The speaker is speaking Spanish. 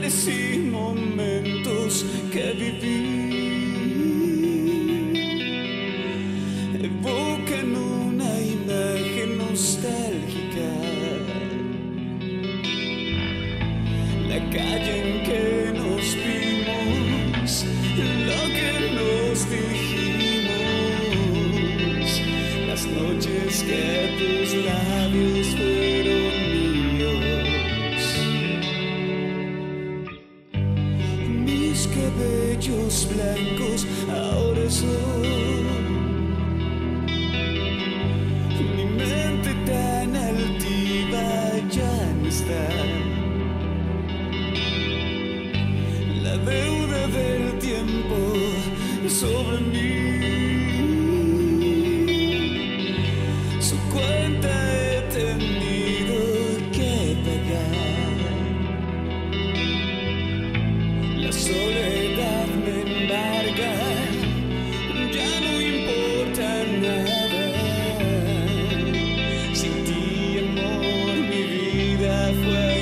lugares y momentos que viví evocan una imagen nostálgica. La calle en que nos vimos, lo que nos dijimos, las noches que tus labios fueron míos. Mis cabellos blancos ahora son, mi mente tan altiva ya no está. La deuda del tiempo sobre mí, su cuenta he tenido que pagar. La soledad me embarga, ya no importa nada. Sin ti, amor, mi vida fue